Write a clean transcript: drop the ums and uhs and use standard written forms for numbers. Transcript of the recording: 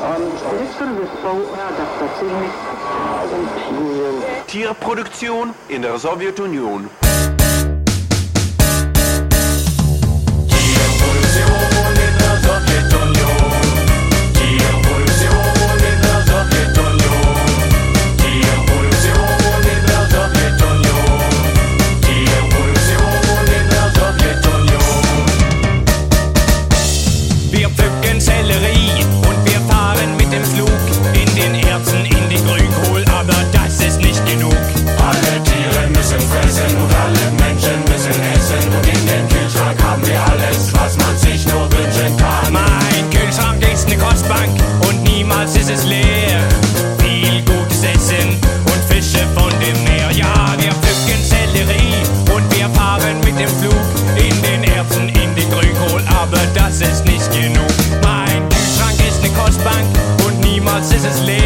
Tierproduktion in der Sowjetunion. Wir pflücken Sellerie und wir fahren mit dem Flug in den Erbsen, in die Grünkohl, aber das ist nicht genug. Alle Tiere müssen fressen und alle Menschen müssen essen und in den Kühlschrank haben wir alles, was man sich nur wünschen kann. Mein Kühlschrank ist eine Kostbank und niemals ist es leer. Viel gutes Essen und Fische von dem Meer. Ja, wir pflücken Sellerie und wir fahren mit dem Flug in den Erbsen, in die Grünkohl, aber das ist nicht genug. Mein Kühlschrank ist eine Kostbank und niemals ist es leer.